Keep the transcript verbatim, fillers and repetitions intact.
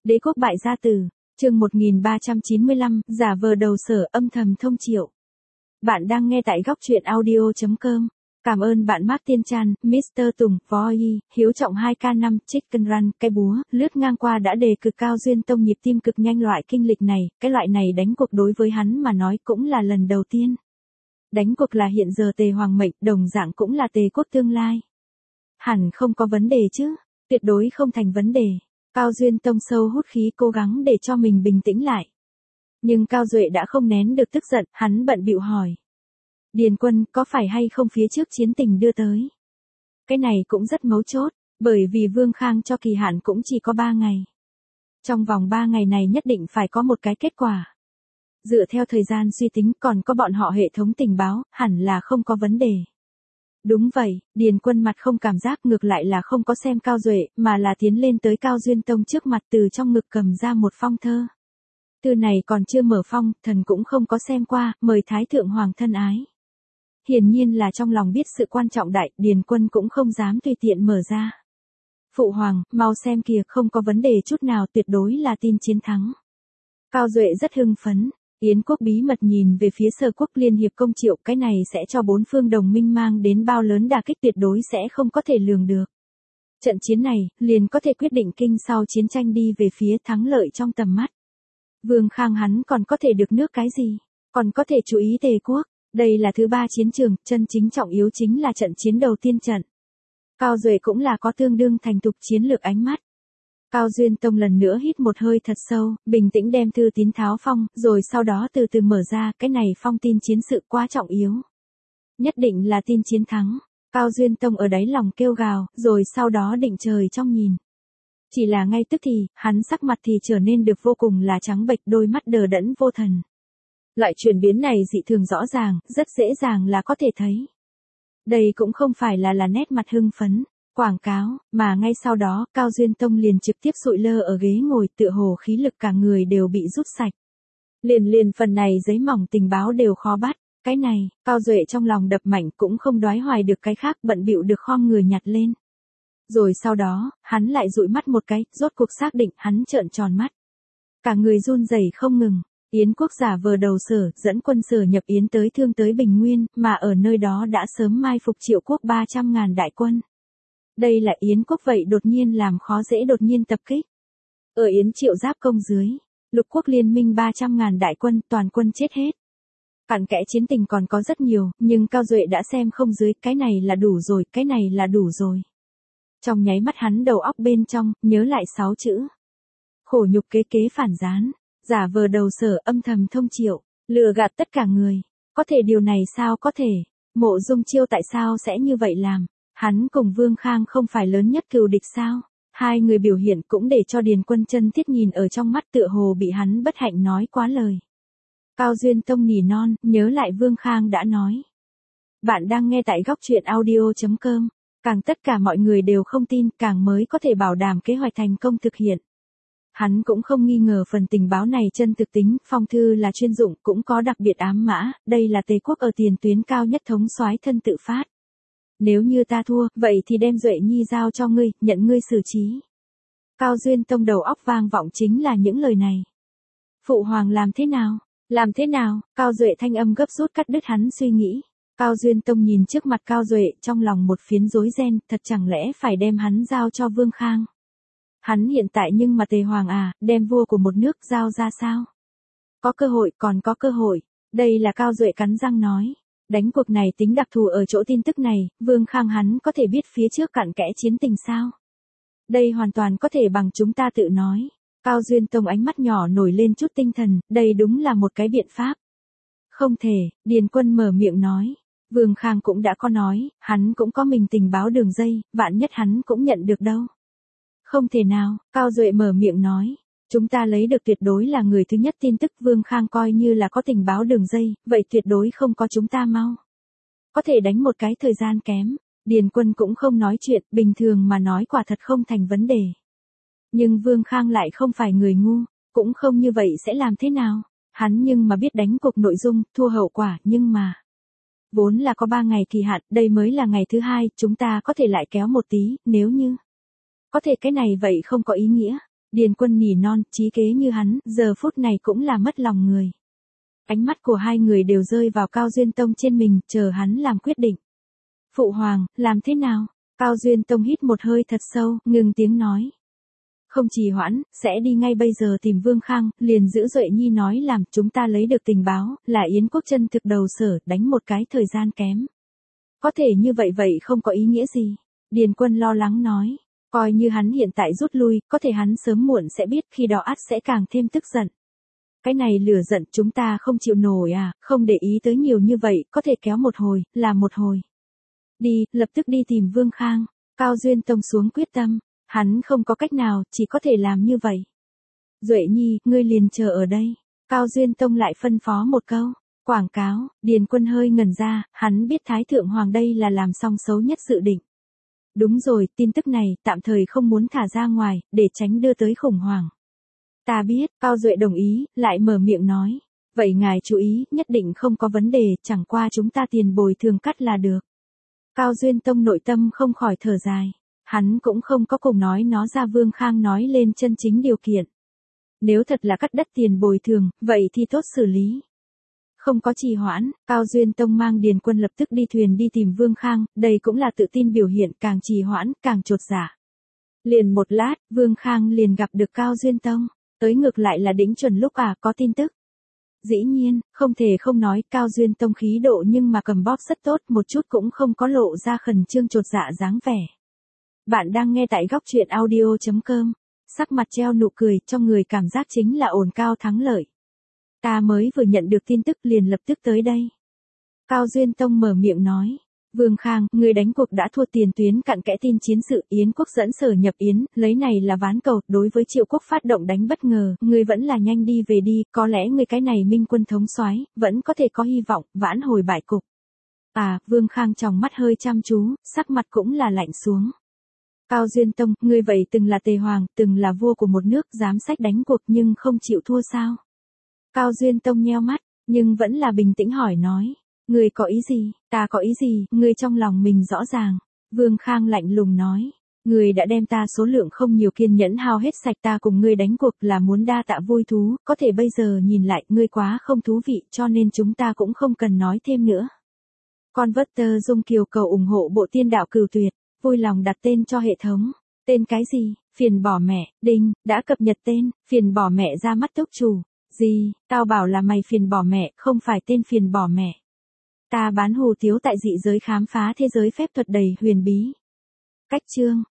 Đế quốc bại gia tử, chương một nghìn ba trăm chín mươi lăm, giả vờ đầu sở âm thầm thông triệu. Bạn đang nghe tại góc truyện audio chấm com. Cảm ơn bạn Mark Tiên Chan, mít tơ Tùng, Voi, Hiếu Trọng hai K năm, Chicken Run, cái búa, lướt ngang qua đã đề cực cao duyên tông nhịp tim cực nhanh loại kinh lịch này, cái loại này đánh cuộc đối với hắn mà nói cũng là lần đầu tiên. Đánh cuộc là hiện giờ tề hoàng mệnh, đồng dạng cũng là tề quốc tương lai. Hẳn không có vấn đề chứ, tuyệt đối không thành vấn đề. Cao Duyên Tông sâu hút khí cố gắng để cho mình bình tĩnh lại. Nhưng Cao Duệ đã không nén được tức giận, hắn bận bịu hỏi. Điền Quân, có phải hay không phía trước chiến tình đưa tới? Cái này cũng rất mấu chốt, bởi vì Vương Khang cho kỳ hạn cũng chỉ có ba ngày. Trong vòng ba ngày này nhất định phải có một cái kết quả. Dựa theo thời gian suy tính còn có bọn họ hệ thống tình báo, hẳn là không có vấn đề. Đúng vậy, Điền Quân mặt không cảm giác ngược lại là không có xem Cao Duệ, mà là tiến lên tới Cao Duyên Tông trước mặt từ trong ngực cầm ra một phong thơ. Thư này còn chưa mở phong, thần cũng không có xem qua, mời Thái Thượng Hoàng thân ái. Hiển nhiên là trong lòng biết sự quan trọng đại, Điền Quân cũng không dám tùy tiện mở ra. Phụ Hoàng, mau xem kìa, không có vấn đề chút nào, tuyệt đối là tin chiến thắng. Cao Duệ rất hưng phấn. Yến quốc bí mật nhìn về phía Sở quốc liên hiệp công triệu, cái này sẽ cho bốn phương đồng minh mang đến bao lớn đả kích tuyệt đối sẽ không có thể lường được. Trận chiến này, liền có thể quyết định kinh sau chiến tranh đi về phía thắng lợi trong tầm mắt. Vương Khang hắn còn có thể được nước cái gì? Còn có thể chú ý Tề quốc. Đây là thứ ba chiến trường, chân chính trọng yếu chính là trận chiến đầu tiên trận. Cao Duệ cũng là có tương đương thành thục chiến lược ánh mắt. Cao Duyên Tông lần nữa hít một hơi thật sâu, bình tĩnh đem thư tín tháo phong, rồi sau đó từ từ mở ra, cái này phong tin chiến sự quá trọng yếu. Nhất định là tin chiến thắng. Cao Duyên Tông ở đáy lòng kêu gào, rồi sau đó định trời trong nhìn. Chỉ là ngay tức thì, hắn sắc mặt thì trở nên được vô cùng là trắng bệch, đôi mắt đờ đẫn vô thần. Loại chuyển biến này dị thường rõ ràng, rất dễ dàng là có thể thấy. Đây cũng không phải là là nét mặt hưng phấn. Quảng cáo, mà ngay sau đó, Cao Duyên Tông liền trực tiếp sụi lơ ở ghế ngồi, tựa hồ khí lực cả người đều bị rút sạch. Liền liền phần này giấy mỏng tình báo đều khó bắt, cái này, Cao Duệ trong lòng đập mạnh cũng không đoái hoài được cái khác, bận bịu được khom người nhặt lên. Rồi sau đó, hắn lại dụi mắt một cái, rốt cuộc xác định, hắn trợn tròn mắt. Cả người run rẩy không ngừng. Yến quốc giả vờ đầu sở, dẫn quân Sở nhập Yến tới Thương tới Bình Nguyên, mà ở nơi đó đã sớm mai phục Triệu quốc ba trăm ngàn đại quân. Đây là Yến quốc vậy đột nhiên làm khó dễ đột nhiên tập kích. Ở Yến Triệu giáp công dưới, lục quốc liên minh ba trăm ngàn đại quân, toàn quân chết hết. Cặn kẽ chiến tình còn có rất nhiều, nhưng Cao Duệ đã xem không dưới, cái này là đủ rồi, cái này là đủ rồi. Trong nháy mắt hắn đầu óc bên trong, nhớ lại sáu chữ. Khổ nhục kế kế phản gián, giả vờ đầu sở âm thầm thông triệu, lừa gạt tất cả người. Có thể điều này sao có thể, Mộ Dung Chiêu tại sao sẽ như vậy làm? Hắn cùng Vương Khang không phải lớn nhất cừu địch sao? Hai người biểu hiện cũng để cho Điền Quân chân thiết nhìn ở trong mắt, tựa hồ bị hắn bất hạnh nói quá lời. Cao Duyên Tông nỉ non, nhớ lại Vương Khang đã nói. Bạn đang nghe tại góc truyện audio chấm com. Càng tất cả mọi người đều không tin, càng mới có thể bảo đảm kế hoạch thành công thực hiện. Hắn cũng không nghi ngờ phần tình báo này chân thực tính, phong thư là chuyên dụng, cũng có đặc biệt ám mã, đây là Tề quốc ở tiền tuyến cao nhất thống soái thân tự phát. Nếu như ta thua, vậy thì đem Duệ Nhi giao cho ngươi, nhận ngươi xử trí. Cao Duyên Tông đầu óc vang vọng chính là những lời này. Phụ Hoàng làm thế nào? Làm thế nào? Cao Duệ thanh âm gấp rút cắt đứt hắn suy nghĩ. Cao Duyên Tông nhìn trước mặt Cao Duệ, trong lòng một phiến rối ren, thật chẳng lẽ phải đem hắn giao cho Vương Khang? Hắn hiện tại nhưng mà Tề Hoàng à, đem vua của một nước giao ra sao? Có cơ hội, còn có cơ hội. Đây là Cao Duệ cắn răng nói. Đánh cuộc này tính đặc thù ở chỗ tin tức này, Vương Khang hắn có thể biết phía trước cặn kẽ chiến tình sao? Đây hoàn toàn có thể bằng chúng ta tự nói. Cao Duyên Tông ánh mắt nhỏ nổi lên chút tinh thần, đây đúng là một cái biện pháp. Không thể, Điền Quân mở miệng nói. Vương Khang cũng đã có nói, hắn cũng có mình tình báo đường dây, vạn nhất hắn cũng nhận được đâu. Không thể nào, Cao Duệ mở miệng nói. Chúng ta lấy được tuyệt đối là người thứ nhất tin tức, Vương Khang coi như là có tình báo đường dây, vậy tuyệt đối không có chúng ta mau. Có thể đánh một cái thời gian kém, Điền Quân cũng không nói chuyện, bình thường mà nói quả thật không thành vấn đề. Nhưng Vương Khang lại không phải người ngu, cũng không như vậy sẽ làm thế nào, hắn nhưng mà biết đánh cuộc nội dung, thua hậu quả, nhưng mà. Vốn là có ba ngày kỳ hạn, đây mới là ngày thứ hai, chúng ta có thể lại kéo một tí, nếu như. Có thể cái này vậy không có ý nghĩa. Điền Quân nỉ non, trí kế như hắn, giờ phút này cũng là mất lòng người. Ánh mắt của hai người đều rơi vào Cao Duyên Tông trên mình, chờ hắn làm quyết định. Phụ hoàng, làm thế nào? Cao Duyên Tông hít một hơi thật sâu, ngừng tiếng nói. Không trì hoãn, sẽ đi ngay bây giờ tìm Vương Khang, liền giữ Duệ Nhi nói làm, chúng ta lấy được tình báo, là Yến Quốc chân thực đầu sở, đánh một cái thời gian kém. Có thể như vậy vậy không có ý nghĩa gì. Điền Quân lo lắng nói, coi như hắn hiện tại rút lui, có thể hắn sớm muộn sẽ biết, khi đó ắt sẽ càng thêm tức giận. Cái này lửa giận chúng ta không chịu nổi à, không để ý tới nhiều như vậy, có thể kéo một hồi, là một hồi. Đi, lập tức đi tìm Vương Khang. Cao Duyên Tông xuống quyết tâm, hắn không có cách nào, chỉ có thể làm như vậy. Duệ Nhi, ngươi liền chờ ở đây. Cao Duyên Tông lại phân phó một câu. Quảng cáo, Điền Quân hơi ngẩn ra, hắn biết Thái Thượng Hoàng đây là làm xong xấu nhất dự định. Đúng rồi, tin tức này, tạm thời không muốn thả ra ngoài, để tránh đưa tới khủng hoảng. Ta biết, Cao Duệ đồng ý, lại mở miệng nói. Vậy ngài chú ý, nhất định không có vấn đề, chẳng qua chúng ta tiền bồi thường cắt là được. Cao Duyên Tông nội tâm không khỏi thở dài. Hắn cũng không có cùng nói nó ra Vương Khang nói lên chân chính điều kiện. Nếu thật là cắt đất tiền bồi thường, vậy thì tốt xử lý. Không có trì hoãn, Cao Duyên Tông mang Điền Quân lập tức đi thuyền đi tìm Vương Khang, đây cũng là tự tin biểu hiện, càng trì hoãn, càng chột dạ. Liền một lát, Vương Khang liền gặp được Cao Duyên Tông, tới ngược lại là đỉnh chuẩn lúc à, có tin tức. Dĩ nhiên, không thể không nói, Cao Duyên Tông khí độ nhưng mà cầm bóp rất tốt, một chút cũng không có lộ ra khẩn trương chột dạ dáng vẻ. Bạn đang nghe tại góc truyện audio chấm com, sắc mặt treo nụ cười, trong người cảm giác chính là ổn cao thắng lợi. Ta mới vừa nhận được tin tức liền lập tức tới đây. Cao Duyên Tông mở miệng nói. Vương Khang, người đánh cuộc đã thua tiền tuyến cặn kẽ tin chiến sự Yến Quốc dẫn sở nhập Yến, lấy này là ván cầu, đối với Triệu Quốc phát động đánh bất ngờ, người vẫn là nhanh đi về đi, có lẽ người cái này minh quân thống soái vẫn có thể có hy vọng, vãn hồi bại cục. À, Vương Khang trong mắt hơi chăm chú, sắc mặt cũng là lạnh xuống. Cao Duyên Tông, người vậy từng là tề hoàng, từng là vua của một nước, dám sách đánh cuộc nhưng không chịu thua sao? Cao Duyên Tông nheo mắt, nhưng vẫn là bình tĩnh hỏi nói. Người có ý gì, ta có ý gì, người trong lòng mình rõ ràng. Vương Khang lạnh lùng nói. Người đã đem ta số lượng không nhiều kiên nhẫn hao hết sạch, ta cùng ngươi đánh cuộc là muốn đa tạ vui thú, có thể bây giờ nhìn lại ngươi quá không thú vị cho nên chúng ta cũng không cần nói thêm nữa. Converter Dung Kiều cầu ủng hộ bộ tiên đạo Cửu Tuyệt, vui lòng đặt tên cho hệ thống. Tên cái gì? Phiền bỏ mẹ, đinh, đã cập nhật tên, phiền bỏ mẹ ra mắt túc chủ. Gì, tao bảo là mày phiền bỏ mẹ, không phải tên phiền bỏ mẹ. Ta bán hủ tiếu tại dị giới khám phá thế giới phép thuật đầy huyền bí. Cách chương